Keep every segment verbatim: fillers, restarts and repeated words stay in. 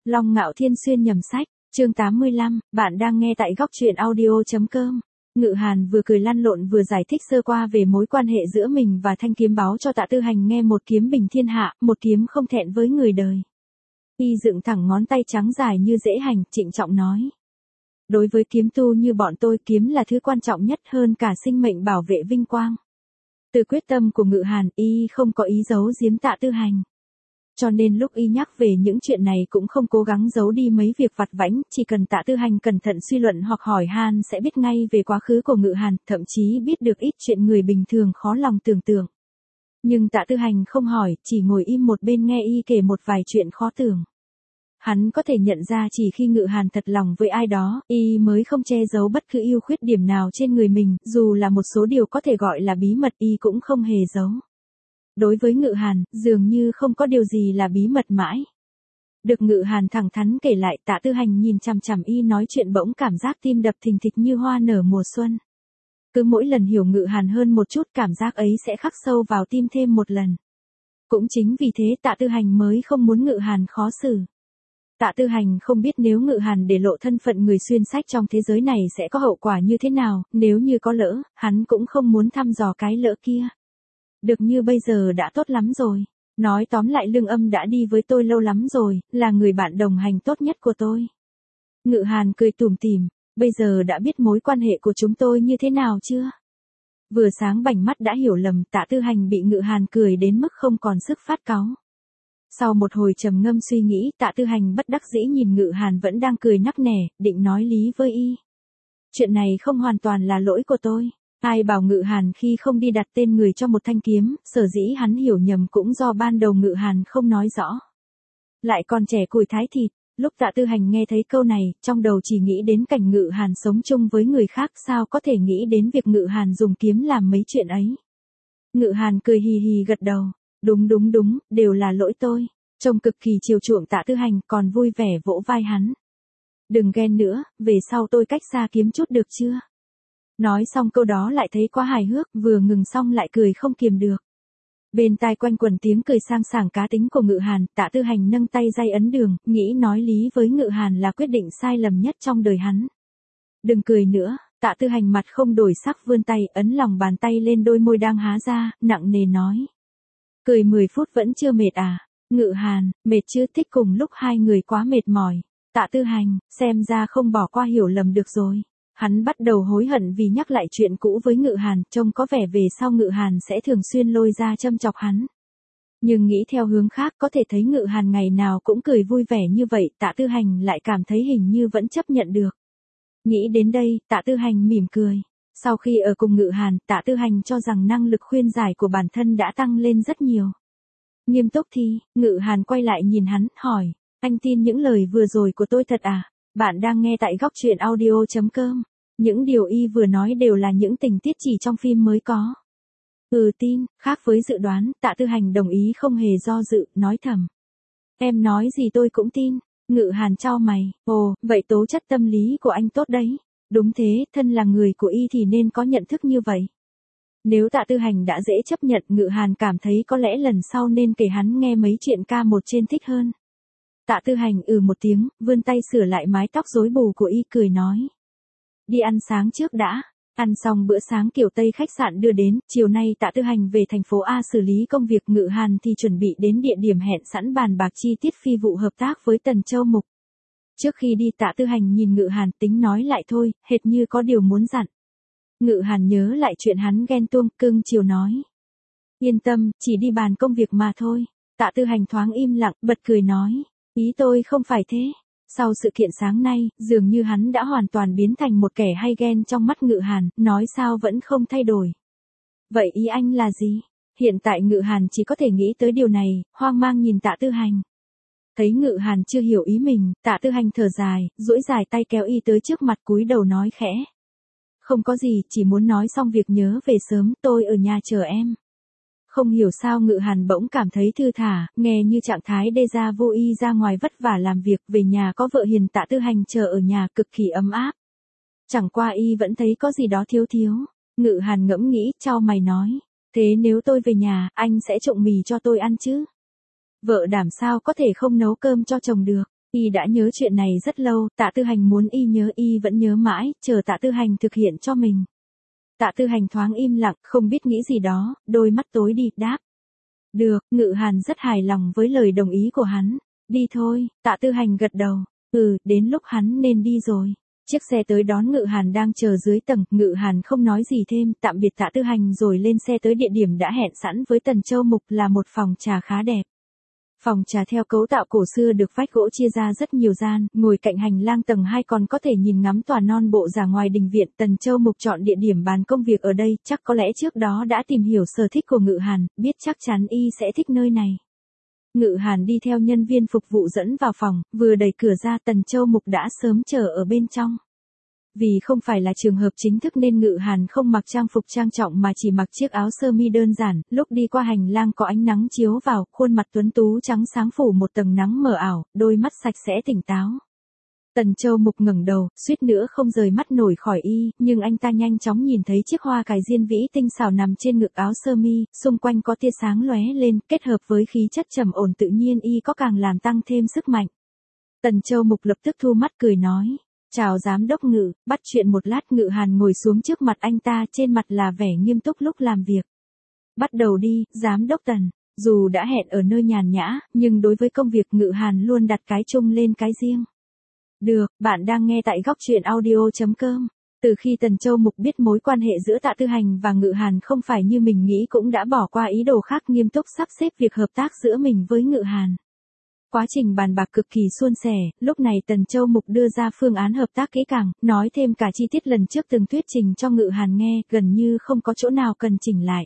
Long Ngạo Thiên xuyên nhầm sách, chương tám mươi lăm, bạn đang nghe tại góc truyện audio.com. Ngự Hàn vừa cười lăn lộn vừa giải thích sơ qua về mối quan hệ giữa mình và thanh kiếm báo cho Tạ Tư Hành nghe. Một kiếm bình thiên hạ, một kiếm không thẹn với người đời. Y dựng thẳng ngón tay trắng dài như dễ hành, trịnh trọng nói. Đối với kiếm tu như bọn tôi, kiếm là thứ quan trọng nhất hơn cả sinh mệnh bảo vệ vinh quang. Từ quyết tâm của Ngự Hàn, Y không có ý giấu giếm Tạ Tư Hành. Cho nên lúc Y nhắc về những chuyện này cũng không cố gắng giấu đi mấy việc vặt vãnh, chỉ cần Tạ Tư Hành cẩn thận suy luận hoặc hỏi han sẽ biết ngay về quá khứ của Ngự Hàn, thậm chí biết được ít chuyện người bình thường khó lòng tưởng tượng. Nhưng Tạ Tư Hành không hỏi, chỉ ngồi im một bên nghe Y kể một vài chuyện khó tưởng. Hắn có thể nhận ra chỉ khi Ngự Hàn thật lòng với ai đó, Y mới không che giấu bất cứ ưu khuyết điểm nào trên người mình, dù là một số điều có thể gọi là bí mật Y cũng không hề giấu. Đối với Ngự Hàn, dường như không có điều gì là bí mật mãi. Được Ngự Hàn thẳng thắn kể lại, Tạ Tư Hành nhìn chằm chằm Y nói chuyện bỗng cảm giác tim đập thình thịch như hoa nở mùa xuân. Cứ mỗi lần hiểu Ngự Hàn hơn một chút, cảm giác ấy sẽ khắc sâu vào tim thêm một lần. Cũng chính vì thế Tạ Tư Hành mới không muốn Ngự Hàn khó xử. Tạ Tư Hành không biết nếu Ngự Hàn để lộ thân phận người xuyên sách trong thế giới này sẽ có hậu quả như thế nào, nếu như có lỡ, hắn cũng không muốn thăm dò cái lỡ kia. Được như bây giờ đã tốt lắm rồi. Nói tóm lại, Lương Âm đã đi với tôi lâu lắm rồi, là người bạn đồng hành tốt nhất của tôi. Ngự Hàn cười tủm tỉm, bây giờ đã biết mối quan hệ của chúng tôi như thế nào chưa? Vừa sáng bảnh mắt đã hiểu lầm, Tạ Tư Hành bị Ngự Hàn cười đến mức không còn sức phát cáu. Sau một hồi trầm ngâm suy nghĩ, Tạ Tư Hành bất đắc dĩ nhìn Ngự Hàn vẫn đang cười nắc nẻ, định nói lý với Y. Chuyện này không hoàn toàn là lỗi của tôi. Ai bảo Ngự Hàn khi không đi đặt tên người cho một thanh kiếm, sở dĩ hắn hiểu nhầm cũng do ban đầu Ngự Hàn không nói rõ. Lại còn trẻ củi thái thịt, lúc Tạ Tư Hành nghe thấy câu này, trong đầu chỉ nghĩ đến cảnh Ngự Hàn sống chung với người khác, sao có thể nghĩ đến việc Ngự Hàn dùng kiếm làm mấy chuyện ấy. Ngự Hàn cười hì hì gật đầu, đúng đúng đúng, đều là lỗi tôi. Trông cực kỳ chiều chuộng Tạ Tư Hành, còn vui vẻ vỗ vai hắn. Đừng ghen nữa, về sau tôi cách xa kiếm chút được chưa? Nói xong câu đó lại thấy quá hài hước, vừa ngừng xong lại cười không kiềm được. Bên tai quanh quẩn tiếng cười sang sảng cá tính của Ngự Hàn, Tạ Tư Hành nâng tay dây ấn đường, nghĩ nói lý với Ngự Hàn là quyết định sai lầm nhất trong đời hắn. Đừng cười nữa, Tạ Tư Hành mặt không đổi sắc vươn tay, ấn lòng bàn tay lên đôi môi đang há ra, nặng nề nói. Cười mười phút vẫn chưa mệt à? Ngự Hàn, mệt chứ, thích cùng lúc hai người quá mệt mỏi. Tạ Tư Hành, xem ra không bỏ qua hiểu lầm được rồi. Hắn bắt đầu hối hận vì nhắc lại chuyện cũ với Ngự Hàn, trông có vẻ về sau Ngự Hàn sẽ thường xuyên lôi ra châm chọc hắn. Nhưng nghĩ theo hướng khác, có thể thấy Ngự Hàn ngày nào cũng cười vui vẻ như vậy, Tạ Tư Hành lại cảm thấy hình như vẫn chấp nhận được. Nghĩ đến đây, Tạ Tư Hành mỉm cười. Sau khi ở cùng Ngự Hàn, Tạ Tư Hành cho rằng năng lực khuyên giải của bản thân đã tăng lên rất nhiều. Nghiêm túc thì, Ngự Hàn quay lại nhìn hắn, hỏi, anh tin những lời vừa rồi của tôi thật à? Bạn đang nghe tại góc truyện audio.com. Những điều Y vừa nói đều là những tình tiết chỉ trong phim mới có. Ừ tin, khác với dự đoán, Tạ Tư Hành đồng ý không hề do dự, nói thầm. Em nói gì tôi cũng tin. Ngự Hàn chau mày, ồ, vậy tố chất tâm lý của anh tốt đấy. Đúng thế, thân là người của Y thì nên có nhận thức như vậy. Nếu Tạ Tư Hành đã dễ chấp nhận, Ngự Hàn cảm thấy có lẽ lần sau nên kể hắn nghe mấy chuyện ca một trên thích hơn. Tạ Tư Hành ừ một tiếng, vươn tay sửa lại mái tóc rối bù của Y, cười nói. Đi ăn sáng trước đã. Ăn xong bữa sáng kiểu Tây khách sạn đưa đến, chiều nay Tạ Tư Hành về thành phố A xử lý công việc. Ngự Hàn thì chuẩn bị đến địa điểm hẹn sẵn bàn bạc chi tiết phi vụ hợp tác với Tần Châu Mục. Trước khi đi, Tạ Tư Hành nhìn Ngự Hàn, tính nói lại thôi, hệt như có điều muốn dặn. Ngự Hàn nhớ lại chuyện hắn ghen tuông, cưng chiều nói. Yên tâm, chỉ đi bàn công việc mà thôi. Tạ Tư Hành thoáng im lặng, bật cười nói. Ý tôi không phải thế. Sau sự kiện sáng nay, dường như hắn đã hoàn toàn biến thành một kẻ hay ghen trong mắt Ngự Hàn, nói sao vẫn không thay đổi. Vậy ý anh là gì? Hiện tại Ngự Hàn chỉ có thể nghĩ tới điều này, hoang mang nhìn Tạ Tư Hành. Thấy Ngự Hàn chưa hiểu ý mình, Tạ Tư Hành thở dài, duỗi dài tay kéo Y tới trước mặt, cúi đầu nói khẽ. Không có gì, chỉ muốn nói xong việc nhớ về sớm, tôi ở nhà chờ em. Không hiểu sao Ngự Hàn bỗng cảm thấy thư thả, nghe như trạng thái déjà vu. Y ra ngoài vất vả làm việc, về nhà có vợ hiền, Tạ Tư Hành chờ ở nhà cực kỳ ấm áp. Chẳng qua Y vẫn thấy có gì đó thiếu thiếu. Ngự Hàn ngẫm nghĩ, chau mày nói. Thế nếu tôi về nhà, anh sẽ trộn mì cho tôi ăn chứ? Vợ đảm sao có thể không nấu cơm cho chồng được. Y đã nhớ chuyện này rất lâu, Tạ Tư Hành muốn Y nhớ Y vẫn nhớ mãi, chờ Tạ Tư Hành thực hiện cho mình. Tạ Tư Hành thoáng im lặng, không biết nghĩ gì đó, đôi mắt tối đi, đáp. Được, Ngự Hàn rất hài lòng với lời đồng ý của hắn. Đi thôi, Tạ Tư Hành gật đầu. Ừ, đến lúc hắn nên đi rồi. Chiếc xe tới đón Ngự Hàn đang chờ dưới tầng, Ngự Hàn không nói gì thêm, tạm biệt Tạ Tư Hành rồi lên xe tới địa điểm đã hẹn sẵn với Tần Châu Mục là một phòng trà khá đẹp. Phòng trà theo cấu tạo cổ xưa được vách gỗ chia ra rất nhiều gian, ngồi cạnh hành lang tầng hai còn có thể nhìn ngắm tòa non bộ ra ngoài đình viện. Tần Châu Mục chọn địa điểm bàn công việc ở đây, chắc có lẽ trước đó đã tìm hiểu sở thích của Ngự Hàn, biết chắc chắn y sẽ thích nơi này. Ngự Hàn đi theo nhân viên phục vụ dẫn vào phòng, vừa đẩy cửa ra Tần Châu Mục đã sớm chờ ở bên trong. Vì không phải là trường hợp chính thức nên Ngự Hàn không mặc trang phục trang trọng mà chỉ mặc chiếc áo sơ mi đơn giản, lúc đi qua hành lang có ánh nắng chiếu vào, khuôn mặt tuấn tú trắng sáng phủ một tầng nắng mờ ảo, đôi mắt sạch sẽ tỉnh táo. Tần Châu Mục ngẩng đầu, suýt nữa không rời mắt nổi khỏi y, nhưng anh ta nhanh chóng nhìn thấy chiếc hoa cài diên vĩ tinh xảo nằm trên ngực áo sơ mi, xung quanh có tia sáng lóe lên, kết hợp với khí chất trầm ổn tự nhiên y có càng làm tăng thêm sức mạnh. Tần Châu Mục lập tức thu mắt cười nói. Chào giám đốc Ngự, bắt chuyện một lát. Ngự Hàn ngồi xuống trước mặt anh ta, trên mặt là vẻ nghiêm túc lúc làm việc. Bắt đầu đi, giám đốc Tần. Dù đã hẹn ở nơi nhàn nhã, nhưng đối với công việc Ngự Hàn luôn đặt cái chung lên cái riêng. Được, bạn đang nghe tại góc truyện audio chấm com. Từ khi Tần Châu Mục biết mối quan hệ giữa Tạ Tư Hành và Ngự Hàn không phải như mình nghĩ cũng đã bỏ qua ý đồ khác, nghiêm túc sắp xếp việc hợp tác giữa mình với Ngự Hàn. Quá trình bàn bạc cực kỳ suôn sẻ, lúc này Tần Châu Mục đưa ra phương án hợp tác kỹ càng, nói thêm cả chi tiết lần trước từng thuyết trình cho Ngự Hàn nghe, gần như không có chỗ nào cần chỉnh lại.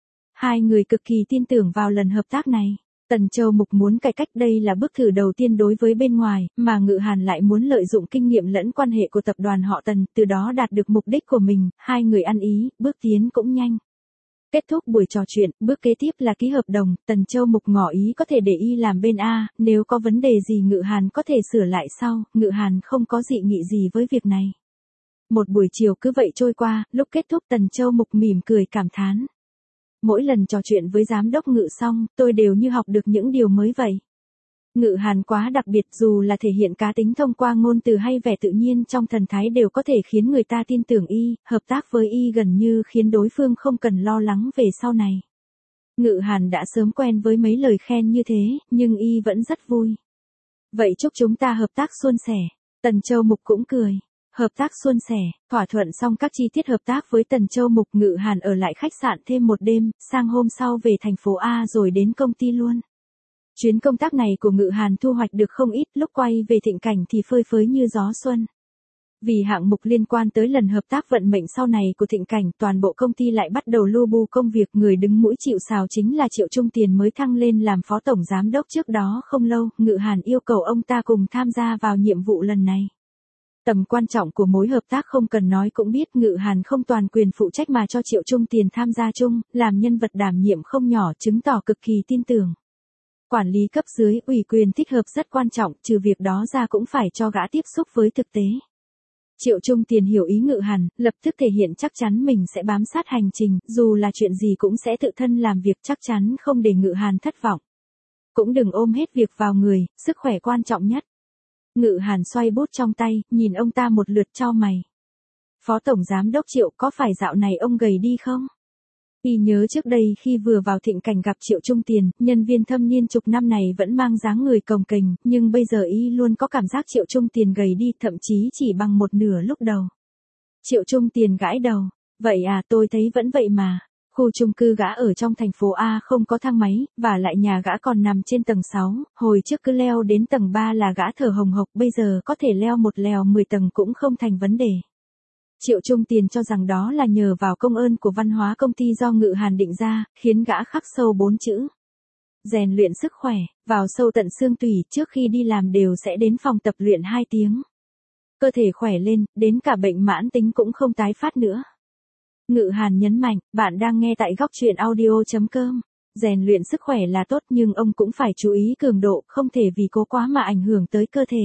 Hai người cực kỳ tin tưởng vào lần hợp tác này. Tần Châu Mục muốn cải cách, đây là bước thử đầu tiên đối với bên ngoài, mà Ngự Hàn lại muốn lợi dụng kinh nghiệm lẫn quan hệ của tập đoàn họ Tần, từ đó đạt được mục đích của mình, hai người ăn ý, bước tiến cũng nhanh. Kết thúc buổi trò chuyện, bước kế tiếp là ký hợp đồng, Tần Châu Mục ngỏ ý có thể để y làm bên A, nếu có vấn đề gì Ngự Hàn có thể sửa lại sau, Ngự Hàn không có dị nghị gì với việc này. Một buổi chiều cứ vậy trôi qua, lúc kết thúc Tần Châu Mục mỉm cười cảm thán. Mỗi lần trò chuyện với giám đốc Ngự xong, tôi đều như học được những điều mới vậy. Ngự Hàn quá đặc biệt, dù là thể hiện cá tính thông qua ngôn từ hay vẻ tự nhiên trong thần thái đều có thể khiến người ta tin tưởng y, hợp tác với y gần như khiến đối phương không cần lo lắng về sau này. Ngự Hàn đã sớm quen với mấy lời khen như thế, nhưng y vẫn rất vui. Vậy chúc chúng ta hợp tác suôn sẻ. Tần Châu Mục cũng cười. Hợp tác suôn sẻ, thỏa thuận xong các chi tiết hợp tác với Tần Châu Mục, Ngự Hàn ở lại khách sạn thêm một đêm, sang hôm sau về thành phố A rồi đến công ty luôn. Chuyến công tác này của Ngự Hàn thu hoạch được không ít, lúc quay về Thịnh Cảnh thì phơi phới như gió xuân. Vì hạng mục liên quan tới lần hợp tác vận mệnh sau này của Thịnh Cảnh, toàn bộ công ty lại bắt đầu lu bu công việc, người đứng mũi chịu sào chính là Triệu Trung Tiền mới thăng lên làm phó tổng giám đốc trước đó không lâu, Ngự Hàn yêu cầu ông ta cùng tham gia vào nhiệm vụ lần này. Tầm quan trọng của mối hợp tác không cần nói cũng biết, Ngự Hàn không toàn quyền phụ trách mà cho Triệu Trung Tiền tham gia chung, làm nhân vật đảm nhiệm không nhỏ, chứng tỏ cực kỳ tin tưởng. Quản lý cấp dưới, ủy quyền thích hợp rất quan trọng, trừ việc đó ra cũng phải cho gã tiếp xúc với thực tế. Triệu Trung Tiền hiểu ý Ngự Hàn, lập tức thể hiện chắc chắn mình sẽ bám sát hành trình, dù là chuyện gì cũng sẽ tự thân làm việc, chắc chắn không để Ngự Hàn thất vọng. Cũng đừng ôm hết việc vào người, sức khỏe quan trọng nhất. Ngự Hàn xoay bút trong tay, nhìn ông ta một lượt chau mày. Phó tổng giám đốc Triệu, có phải dạo này ông gầy đi không? Y nhớ trước đây khi vừa vào Thịnh Cảnh gặp Triệu Trung Tiền, nhân viên thâm niên chục năm này vẫn mang dáng người cồng kềnh, nhưng bây giờ y luôn có cảm giác Triệu Trung Tiền gầy đi, thậm chí chỉ bằng một nửa lúc đầu. Triệu Trung Tiền gãi đầu. Vậy à, tôi thấy vẫn vậy mà. Khu chung cư gã ở trong thành phố A không có thang máy, và lại nhà gã còn nằm trên tầng sáu, hồi trước cứ leo đến tầng ba là gã thở hồng hộc, bây giờ có thể leo một lèo mười tầng cũng không thành vấn đề. Triệu Trung Tiền cho rằng đó là nhờ vào công ơn của văn hóa công ty do Ngự Hàn định ra, khiến gã khắc sâu bốn chữ. Rèn luyện sức khỏe, vào sâu tận xương tủy, trước khi đi làm đều sẽ đến phòng tập luyện hai tiếng. Cơ thể khỏe lên, đến cả bệnh mãn tính cũng không tái phát nữa. Ngự Hàn nhấn mạnh, bạn đang nghe tại góc truyện audio chấm com. Rèn luyện sức khỏe là tốt nhưng ông cũng phải chú ý cường độ, không thể vì cố quá mà ảnh hưởng tới cơ thể.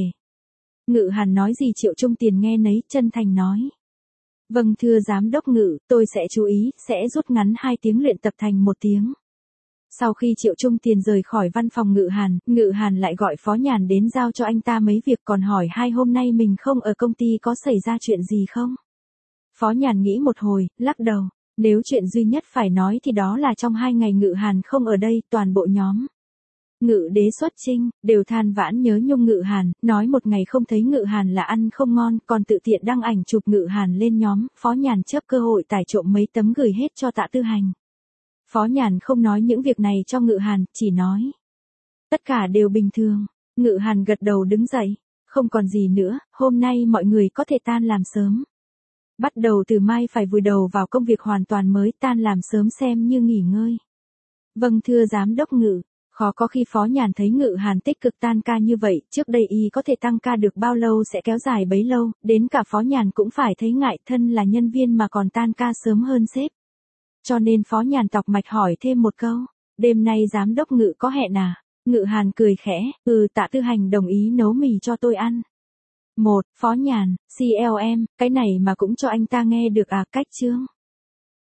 Ngự Hàn nói gì Triệu Trung Tiền nghe nấy, chân thành nói. Vâng thưa giám đốc Ngự, tôi sẽ chú ý, sẽ rút ngắn hai tiếng luyện tập thành một tiếng. Sau khi Triệu Trung Tiền rời khỏi văn phòng Ngự Hàn, Ngự Hàn lại gọi Phó Nhàn đến giao cho anh ta mấy việc, còn hỏi hai hôm nay mình không ở công ty có xảy ra chuyện gì không. Phó Nhàn nghĩ một hồi, lắc đầu, nếu chuyện duy nhất phải nói thì đó là trong hai ngày Ngự Hàn không ở đây, toàn bộ nhóm Ngự Đế xuất chinh, đều than vãn nhớ nhung Ngự Hàn, nói một ngày không thấy Ngự Hàn là ăn không ngon, còn tự tiện đăng ảnh chụp Ngự Hàn lên nhóm. Phó Nhàn chớp cơ hội tải trộm mấy tấm gửi hết cho Tạ Tư Hành. Phó Nhàn không nói những việc này cho Ngự Hàn, chỉ nói tất cả đều bình thường. Ngự Hàn gật đầu đứng dậy, không còn gì nữa, hôm nay mọi người có thể tan làm sớm. Bắt đầu từ mai phải vùi đầu vào công việc hoàn toàn mới, tan làm sớm xem như nghỉ ngơi. Vâng thưa giám đốc Ngự. Khó có khi Phó Nhàn thấy Ngự Hàn tích cực tan ca như vậy, trước đây y có thể tăng ca được bao lâu sẽ kéo dài bấy lâu, đến cả Phó Nhàn cũng phải thấy ngại, thân là nhân viên mà còn tan ca sớm hơn sếp. Cho nên Phó Nhàn tọc mạch hỏi thêm một câu, đêm nay giám đốc Ngự có hẹn à? Ngự Hàn cười khẽ, ừ, Tạ Tư Hành đồng ý nấu mì cho tôi ăn. Một, Phó Nhàn, xê lờ em, cái này mà cũng cho anh ta nghe được à, cách chương.